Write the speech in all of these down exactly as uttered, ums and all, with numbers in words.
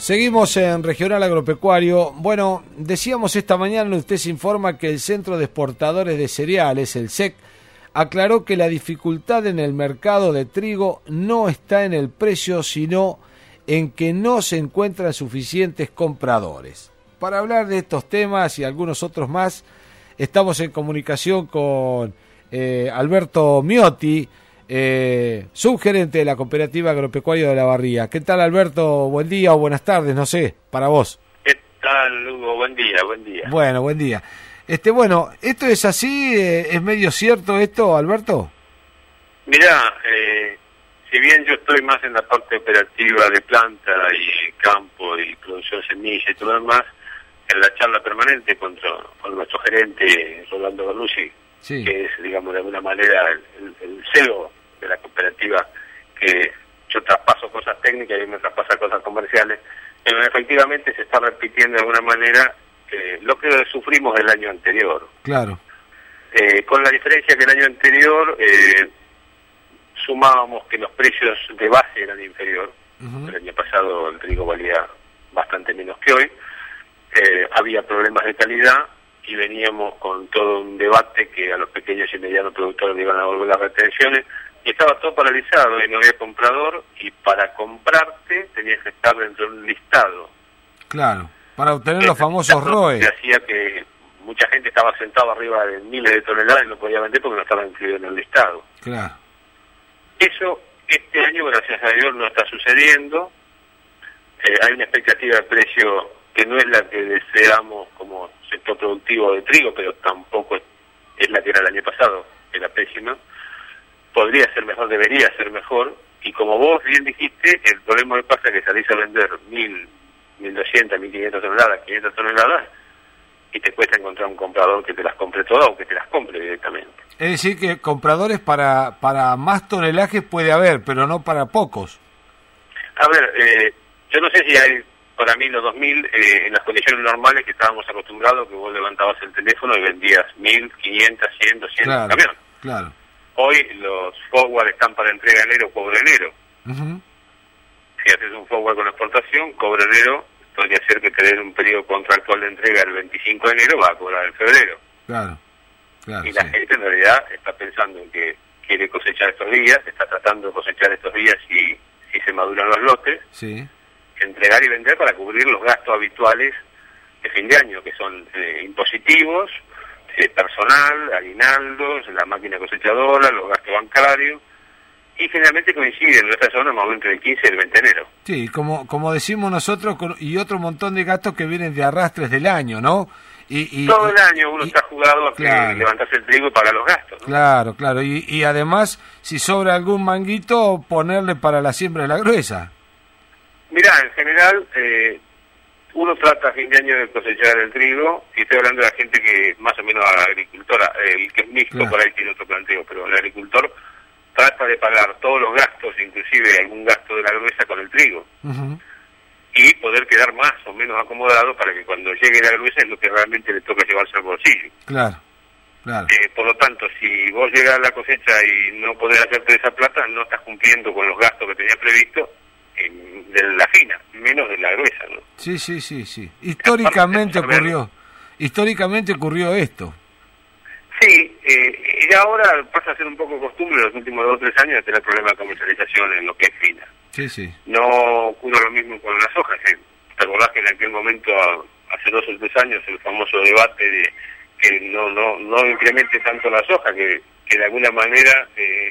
Seguimos en Regional Agropecuario. Bueno, decíamos esta mañana, usted se informa que el Centro de Exportadores de Cereales, el C E C, aclaró que la dificultad en el mercado de trigo no está en el precio, sino en que no se encuentran suficientes compradores. Para hablar de estos temas y algunos otros más, estamos en comunicación con eh, Alberto Miotti, Eh, subgerente de la Cooperativa Agropecuaria de La Barría. ¿Qué tal, Alberto? Buen día o buenas tardes, no sé, para vos. ¿Qué tal, Hugo? Buen día, buen día. Bueno, buen día. Este, bueno, ¿esto es así? Eh, ¿Es medio cierto esto, Alberto? Mirá, eh, si bien yo estoy más en la parte operativa de planta y campo y producción de semillas y todo lo demás, en la charla permanente con, con nuestro gerente, Rolando Berlucci, sí, que es, digamos, de alguna manera el, el, el C E O de la cooperativa, que yo traspaso cosas técnicas y él me traspasa cosas comerciales, pero efectivamente se está repitiendo de alguna manera eh, lo que sufrimos el año anterior. Claro. Eh, con la diferencia que el año anterior eh, sumábamos que los precios de base eran inferior. Uh-huh. El año pasado el trigo valía bastante menos que hoy. Eh, había problemas de calidad y veníamos con todo un debate que a los pequeños y medianos productores le iban a volver las retenciones, y estaba todo paralizado y no había comprador, y para comprarte tenías que estar dentro de un listado. Claro, para obtener los famosos R O E. Que hacía que mucha gente estaba sentada arriba de miles de toneladas y no podía vender porque no estaba incluido en el listado. Claro. Eso este año, gracias a Dios, no está sucediendo. Eh, hay una expectativa de precio que no es la que deseamos como sector productivo de trigo, pero tampoco es la que era el año pasado, era pésima. Podría ser mejor, debería ser mejor, y como vos bien dijiste, el problema que pasa es que salís a vender mil, mil doscientas, mil quinientas toneladas, quinientas toneladas, y te cuesta encontrar un comprador que te las compre todas o que te las compre directamente. Es decir, que compradores para, para más tonelajes puede haber, pero no para pocos. A ver, eh, yo no sé si hay para mí los dos mil, eh, en las condiciones normales que estábamos acostumbrados, que vos levantabas el teléfono y vendías mil, quinientas, cien, doscientos claro, camiones. Claro. Hoy los forward están para entrega enero, cobro enero. Uh-huh. Si haces un forward con exportación, cobro enero, podría ser que tener un periodo contractual de entrega el veinticinco de enero, va a cobrar en febrero. Claro, claro. Y la sí. gente en realidad está pensando en que quiere cosechar estos días, está tratando de cosechar estos días y si se maduran los lotes. Sí. Entregar y vender para cubrir los gastos habituales de fin de año, que son eh, impositivos, eh, personal, aguinaldos, la máquina cosechadora, los gastos bancarios, y generalmente coinciden en nuestra zona más o menos entre el quince y el veinte de enero. Sí, como como decimos nosotros, y otro montón de gastos que vienen de arrastres del año, ¿no? Y, y Todo el y, año uno y, está jugado a claro, que levantarse el trigo y pagar los gastos, ¿no? Claro, claro, y, y además, si sobra algún manguito, ponerle para la siembra de la gruesa. Mirá, en general, eh, uno trata a fin de año de cosechar el trigo, y estoy hablando de la gente que más o menos agricultora, el que es mixto, claro, por ahí tiene otro planteo, pero el agricultor trata de pagar todos los gastos, inclusive algún gasto de la gruesa con el trigo, uh-huh, y poder quedar más o menos acomodado para que cuando llegue la gruesa es lo que realmente le toca llevarse al bolsillo. Claro, claro. Eh, por lo tanto, si vos llegas a la cosecha y no podés hacerte esa plata, no estás cumpliendo con los gastos que tenías previsto, de la fina, menos de la gruesa, ¿no? Sí, sí, sí, sí. Históricamente ocurrió, históricamente ocurrió esto. Sí, eh, y ahora pasa a ser un poco costumbre en los últimos dos o tres años de tener problemas de comercialización en lo que es fina. Sí, sí. No ocurre lo mismo con las hojas, ¿eh? ¿Te acordás que en aquel momento, hace dos o tres años, el famoso debate de que no no no incremente tanto las hojas, que, que de alguna manera eh,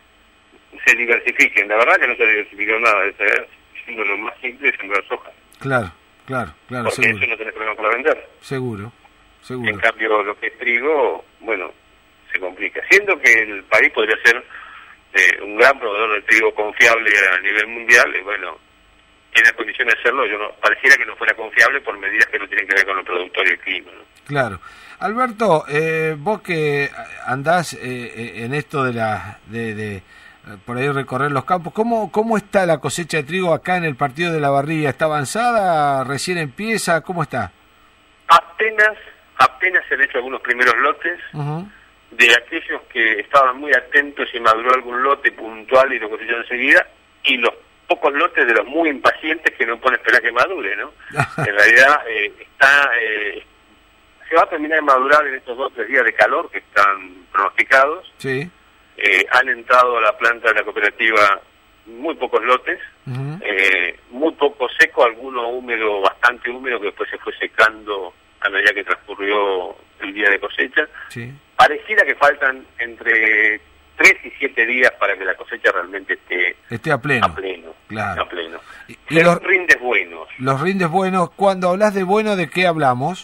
se diversifiquen? La verdad que no se diversificó nada, es siendo lo más simple es sembrar soja. Claro, claro, claro. Porque seguro. eso no tenés problema para vender. Seguro, seguro. En cambio, lo que es trigo, bueno, se complica. Siendo que el país podría ser eh, un gran proveedor de trigo confiable a nivel mundial, y bueno, tiene las condiciones de hacerlo, yo no, pareciera que no fuera confiable por medidas que no tienen que ver con los productores y el clima, ¿no? Claro. Alberto, eh, vos que andás eh, en esto de la... de, de por ahí recorrer los campos, ¿cómo cómo está la cosecha de trigo acá en el partido de La Barría? ¿Está avanzada? ¿Recién empieza? ¿Cómo está? Apenas, apenas se han hecho algunos primeros lotes, uh-huh, de aquellos que estaban muy atentos y maduró algún lote puntual y lo cosecharon enseguida, y los pocos lotes de los muy impacientes que no pueden esperar que madure, ¿no? En realidad eh, está eh, se va a terminar de madurar en estos dos o tres días de calor que están pronosticados. Sí. Eh, han entrado a la planta de la cooperativa muy pocos lotes, uh-huh. eh, muy poco seco, alguno húmedo, bastante húmedo, que después se fue secando a medida que transcurrió el día de cosecha. Sí. Pareciera que faltan entre tres y siete días para que la cosecha realmente esté, esté a pleno. A pleno, claro. A pleno. Y, y los rindes buenos. Los rindes buenos, cuando hablas de bueno, ¿de qué hablamos?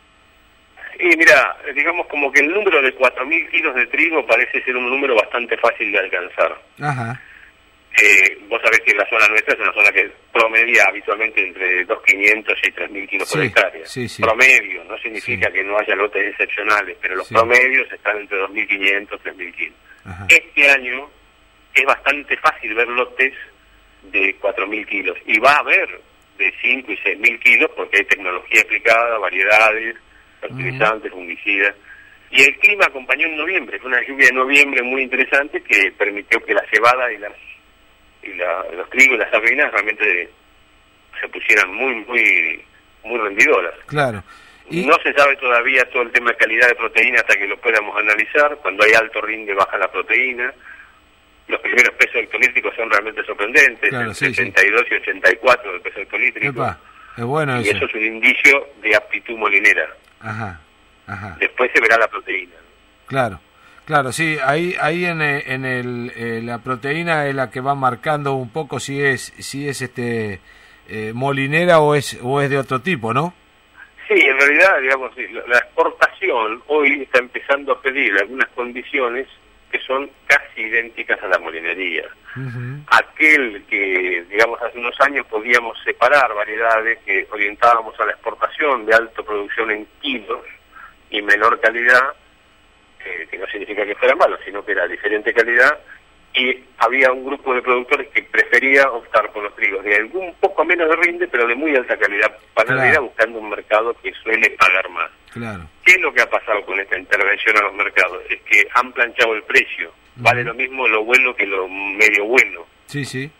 Y mira, digamos como que el número de cuatro mil kilos de trigo parece ser un número bastante fácil de alcanzar. Ajá. Eh, vos sabés que la zona nuestra es una zona que promedia habitualmente entre dos mil quinientos y tres mil kilos sí, por hectárea. Sí, sí. Promedio, no significa sí. que no haya lotes excepcionales, pero los sí. promedios están entre dos mil quinientos y tres mil kilos. Ajá. Este año es bastante fácil ver lotes de cuatro mil kilos, y va a haber de cinco y seis mil kilos porque hay tecnología aplicada, variedades, fertilizantes, uh-huh. fungicidas. Y el clima acompañó en noviembre, fue una lluvia de noviembre muy interesante que permitió que la cebada y las y la, los trigos y las sardinas realmente se pusieran muy muy muy rendidoras. Claro. ¿Y? No se sabe todavía todo el tema de calidad de proteína hasta que lo podamos analizar. Cuando hay alto rinde baja la proteína. Los primeros pesos hectolítricos son realmente sorprendentes, claro, sí, setenta y dos sí. y ochenta y cuatro del peso hectolítrico. Epa, es bueno y eso. eso es un indicio de aptitud molinera. Ajá, ajá. Después se verá la proteína. Claro. Claro, sí, ahí ahí en, en el eh, la proteína es la que va marcando un poco si es si es este eh, molinera o es o es de otro tipo, ¿no? Sí, en realidad, digamos, la exportación hoy está empezando a pedir algunas condiciones que son casi idénticas a la molinería. Uh-huh. Aquel que, digamos, hace unos años podíamos separar variedades que orientábamos a la exportación de alta producción en kilos y menor calidad, eh, que no significa que fuera malo, sino que era diferente calidad, y había un grupo de productores que prefería optar por los trigos de algún poco menos de rinde, pero de muy alta calidad panadera, claro. buscando un mercado que suele pagar más. Claro. ¿Qué es lo que ha pasado con esta intervención a los mercados? Es que han planchado el precio. Uh-huh. Vale lo mismo lo bueno que lo medio bueno. Sí, sí.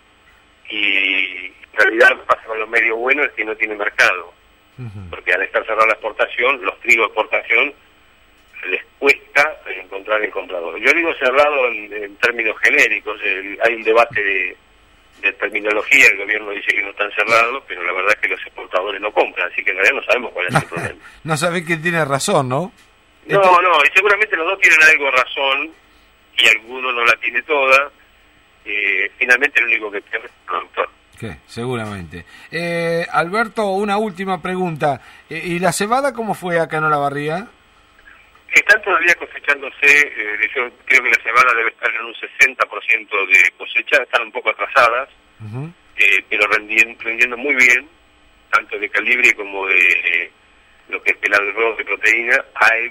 Y en realidad lo que pasa con lo medio bueno es que no tiene mercado. Uh-huh. Porque al estar cerrada la exportación, los trigos de exportación les cuesta encontrar el comprador. Yo digo cerrado en, en términos genéricos. El, hay un debate de, de terminología, el gobierno dice que no están cerrados, pero la verdad es que los exportadores no compran, así que en realidad no sabemos cuál es el problema. No sabés quién tiene razón, ¿no? No, este... no, y seguramente los dos tienen algo razón, y alguno no la tiene toda. Eh, finalmente el único que pierde es el productor. ¿Qué? Seguramente. Eh, Alberto, una última pregunta. Eh, ¿Y la cebada cómo fue acá en Olavarría? Están todavía cosechándose, eh, yo creo que la cebada debe estar en un sesenta por ciento de cosecha, están un poco atrasadas, uh-huh. eh, pero rendiendo, rendiendo muy bien, tanto de calibre como de eh, lo que es el arroz de proteína.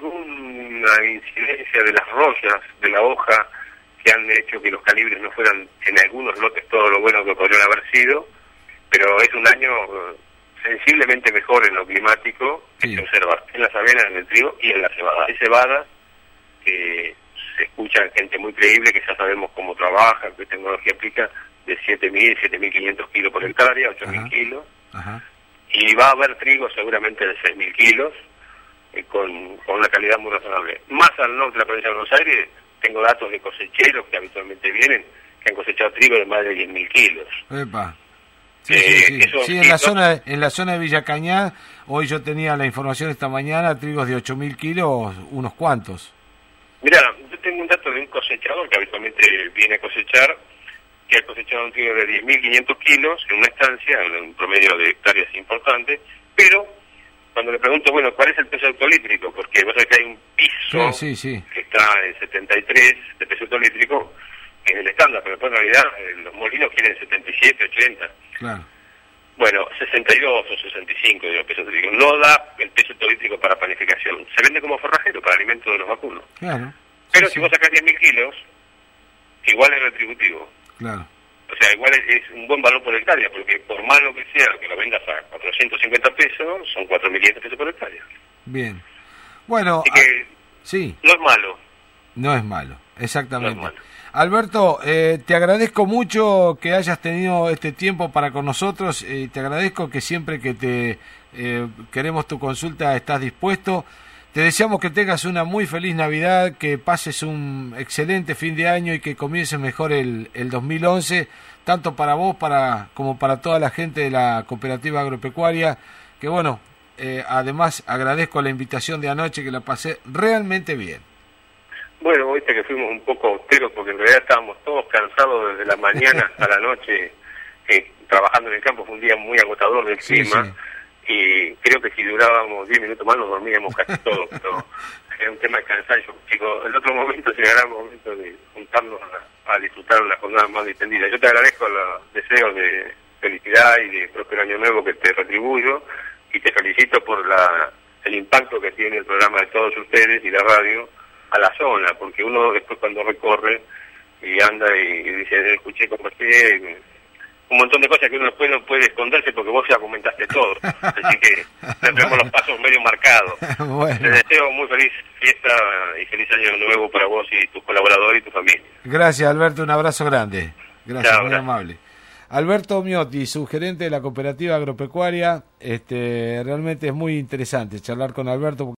Alguna incidencia de las rollas de la hoja que han hecho que los calibres no fueran en algunos lotes todo lo bueno que podrían haber sido, pero es un año sensiblemente mejor en lo climático que sí. se observa en las avenas, en el trigo y en la cebada. Hay cebada que se escucha gente muy creíble, que ya sabemos cómo trabaja, qué tecnología aplica, de siete mil, siete mil quinientos kilos por hectárea, ocho mil kilos. Ajá. Y va a haber trigo seguramente de seis mil kilos, eh, con, con una calidad muy razonable. Más al norte de la provincia de Buenos Aires, tengo datos de cosecheros que habitualmente vienen, que han cosechado trigo de más de diez mil kilos. Epa. Sí, eh, sí, sí. sí en, la zona, en la zona de Villa Cañá, hoy yo tenía la información esta mañana, trigos de ocho mil kilos, unos cuantos. Mirá, yo tengo un dato de un cosechador que habitualmente viene a cosechar, que ha cosechado un trigo de diez mil quinientos kilos en una estancia, en un promedio de hectáreas importante, pero cuando le pregunto, bueno, ¿cuál es el peso hectolítrico? Porque vos sabés que hay un piso sí, sí, sí. que está en setenta y tres de peso hectolítrico, que es el estándar, pero después en realidad eh, los molinos quieren setenta y siete, ochenta. Claro. Bueno, sesenta y dos o sesenta y cinco de peso hectolítrico. No da el peso hectolítrico para panificación. Se vende como forrajero para alimento de los vacunos. Claro. Pero sí, si sí. vos sacás diez mil kilos, igual es retributivo. Claro. O sea, igual es, es un buen valor por hectárea, porque por malo que sea que lo vendas a cuatrocientos cincuenta pesos, son cuatro mil quinientos pesos por hectárea. Bien. Bueno, así que sí. No es malo. No es malo, exactamente. No es malo. Alberto, eh, te agradezco mucho que hayas tenido este tiempo para con nosotros y eh, te agradezco que siempre que te eh, queremos tu consulta estás dispuesto. Te deseamos que tengas una muy feliz Navidad, que pases un excelente fin de año y que comiences mejor el, el dos mil once, tanto para vos para como para toda la gente de la Cooperativa Agropecuaria, que bueno, eh, además agradezco la invitación de anoche, que la pasé realmente bien. Bueno, viste que fuimos un poco austeros porque en realidad estábamos todos cansados desde la mañana hasta la noche, eh, trabajando en el campo. Fue un día muy agotador del Sí, clima, sí. y creo que si durábamos diez minutos más nos dormíamos casi todos, pero era un tema de cansancio, chicos. El otro momento llegará el momento de juntarnos a, a disfrutar una jornada más distendida. Yo te agradezco los deseos de felicidad y de próspero año nuevo que te retribuyo, y te felicito por la el impacto que tiene el programa de todos ustedes y la radio a la zona, porque uno después cuando recorre y anda y dice, escuché, compartí, un montón de cosas que uno después no puede esconderse porque vos ya comentaste todo, así que tenemos los pasos medio marcados. Bueno. Te deseo muy feliz fiesta y feliz año nuevo para vos y tus colaboradores y tu familia. Gracias, Alberto, un abrazo grande. Gracias, Chao, muy gracias. amable. Alberto Miotti, subgerente de la Cooperativa Agropecuaria. Este, realmente es muy interesante charlar con Alberto.